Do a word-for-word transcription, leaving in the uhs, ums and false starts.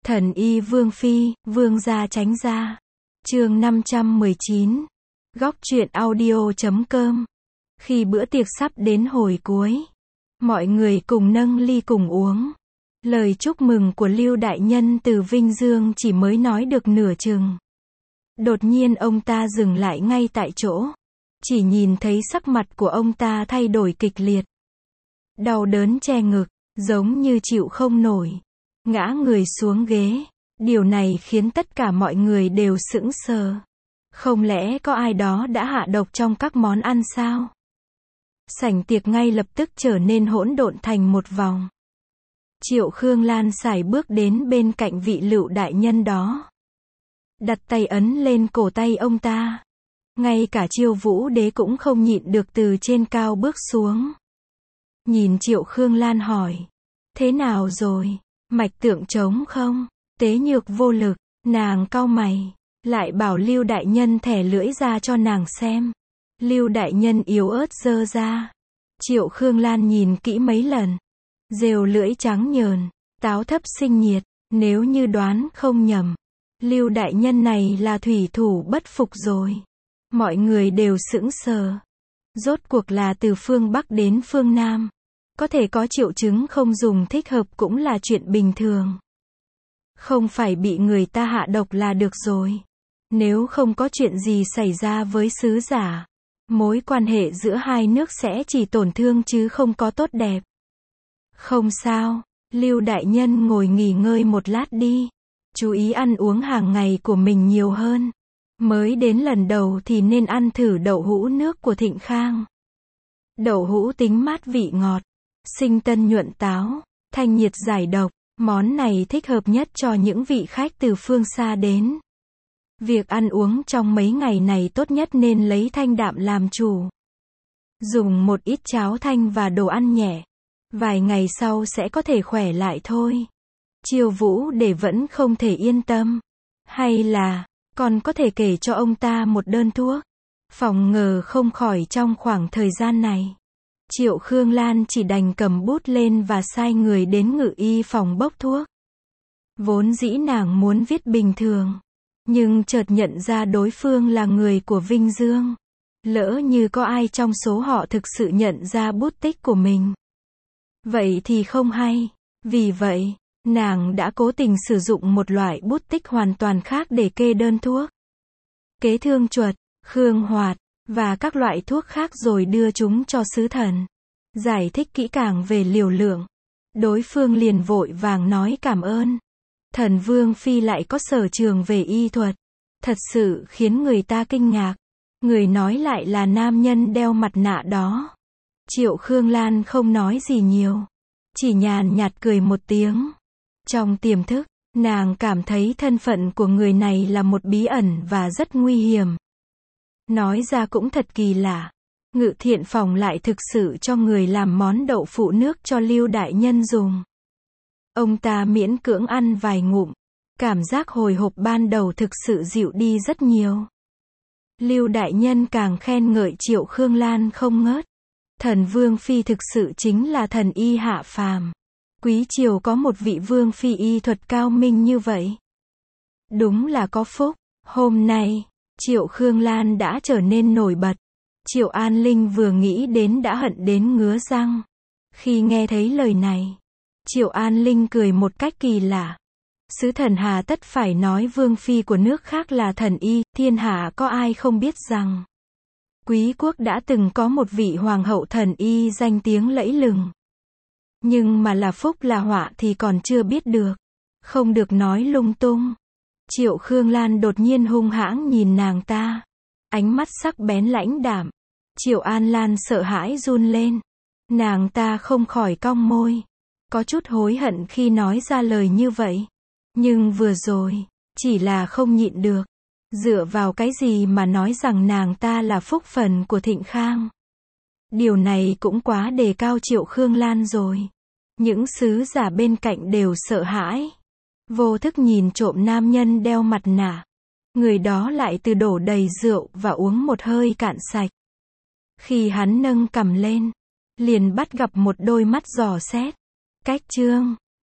Thần y Vương Phi, Vương gia tránh ra. Chương năm trăm mười chín. Góc truyện audio chấm com. Khi bữa tiệc sắp đến hồi cuối, mọi người cùng nâng ly cùng uống. Lời chúc mừng của Lưu đại nhân từ Vinh Dương chỉ mới nói được nửa chừng. Đột nhiên ông ta dừng lại ngay tại chỗ. Chỉ nhìn thấy sắc mặt của ông ta thay đổi kịch liệt. Đau đớn che ngực, giống như chịu không nổi. Ngã người xuống ghế. Điều này khiến tất cả mọi người đều sững sờ. Không lẽ có ai đó đã hạ độc trong các món ăn sao? Sảnh tiệc ngay lập tức trở nên hỗn độn thành một vòng. Triệu Khương Lan sải bước đến bên cạnh vị Lựu đại nhân đó. Đặt tay ấn lên cổ tay ông ta. Ngay cả Chiêu Vũ Đế cũng không nhịn được từ trên cao bước xuống. Nhìn Triệu Khương Lan hỏi. Thế nào rồi? Mạch tượng trống không? Tế Nhược vô lực, nàng cau mày. Lại bảo Lưu đại nhân thẻ lưỡi ra cho nàng xem. Lưu đại nhân yếu ớt giơ ra. Triệu Khương Lan nhìn kỹ mấy lần. Rêu lưỡi trắng nhờn, táo thấp sinh nhiệt. Nếu như đoán không nhầm, Lưu đại nhân này là thủy thủ bất phục rồi. Mọi người đều sững sờ. Rốt cuộc là từ phương Bắc đến phương Nam. Có thể có triệu chứng không dùng thích hợp cũng là chuyện bình thường. Không phải bị người ta hạ độc là được rồi. Nếu không có chuyện gì xảy ra với sứ giả, mối quan hệ giữa hai nước sẽ chỉ tổn thương chứ không có tốt đẹp. Không sao, Lưu đại nhân ngồi nghỉ ngơi một lát đi. Chú ý ăn uống hàng ngày của mình nhiều hơn. Mới đến lần đầu thì nên ăn thử đậu hũ nước của Thịnh Khang. Đậu hũ tính mát vị ngọt, sinh tân nhuận táo, thanh nhiệt giải độc. Món này thích hợp nhất cho những vị khách từ phương xa đến. Việc ăn uống trong mấy ngày này tốt nhất nên lấy thanh đạm làm chủ. Dùng một ít cháo thanh và đồ ăn nhẹ. Vài ngày sau sẽ có thể khỏe lại thôi. Chiêu Vũ Đế vẫn không thể yên tâm. Hay là, còn có thể kể cho ông ta một đơn thuốc. Phòng ngờ không khỏi trong khoảng thời gian này. Triệu Khương Lan chỉ đành cầm bút lên và sai người đến ngự y phòng bốc thuốc. Vốn dĩ nàng muốn viết bình thường. Nhưng chợt nhận ra đối phương là người của Vinh Dương. Lỡ như có ai trong số họ thực sự nhận ra bút tích của mình. Vậy thì không hay. Vì vậy, nàng đã cố tình sử dụng một loại bút tích hoàn toàn khác để kê đơn thuốc. Kế Thương Chuột, Khương Hoạt, và các loại thuốc khác rồi đưa chúng cho sứ thần. Giải thích kỹ càng về liều lượng. Đối phương liền vội vàng nói cảm ơn. Thần Vương Phi lại có sở trường về y thuật. Thật sự khiến người ta kinh ngạc. Người nói lại là nam nhân đeo mặt nạ đó. Triệu Khương Lan không nói gì nhiều. Chỉ nhàn nhạt cười một tiếng. Trong tiềm thức, nàng cảm thấy thân phận của người này là một bí ẩn và rất nguy hiểm. Nói ra cũng thật kỳ lạ. Ngự Thiện Phòng lại thực sự cho người làm món đậu phụ nước cho Lưu đại nhân dùng. Ông ta miễn cưỡng ăn vài ngụm. Cảm giác hồi hộp ban đầu thực sự dịu đi rất nhiều. Lưu đại nhân càng khen ngợi Triệu Khương Lan không ngớt. Thần Vương Phi thực sự chính là thần y hạ phàm. Quý triều có một vị Vương Phi y thuật cao minh như vậy. Đúng là có phúc. Hôm nay, Triệu Khương Lan đã trở nên nổi bật. Triệu An Linh vừa nghĩ đến đã hận đến ngứa răng. Khi nghe thấy lời này, Triệu An Linh cười một cách kỳ lạ. Sứ thần hà tất phải nói Vương Phi của nước khác là thần y, thiên hạ có ai không biết rằng Quý quốc đã từng có một vị hoàng hậu thần y danh tiếng lẫy lừng. Nhưng mà là phúc là họa thì còn chưa biết được. Không được nói lung tung. Triệu Khương Lan đột nhiên hung hãng nhìn nàng ta. Ánh mắt sắc bén lãnh đạm. Triệu An Lan sợ hãi run lên. Nàng ta không khỏi cong môi. Có chút hối hận khi nói ra lời như vậy. Nhưng vừa rồi, chỉ là không nhịn được. Dựa vào cái gì mà nói rằng nàng ta là phúc phần của Thịnh Khang. Điều này cũng quá đề cao Triệu Khương Lan rồi. Những sứ giả bên cạnh đều sợ hãi. Vô thức nhìn trộm nam nhân đeo mặt nạ. Người đó lại từ đổ đầy rượu và uống một hơi cạn sạch. Khi hắn nâng cằm lên, liền bắt gặp một đôi mắt dò xét. Cách chương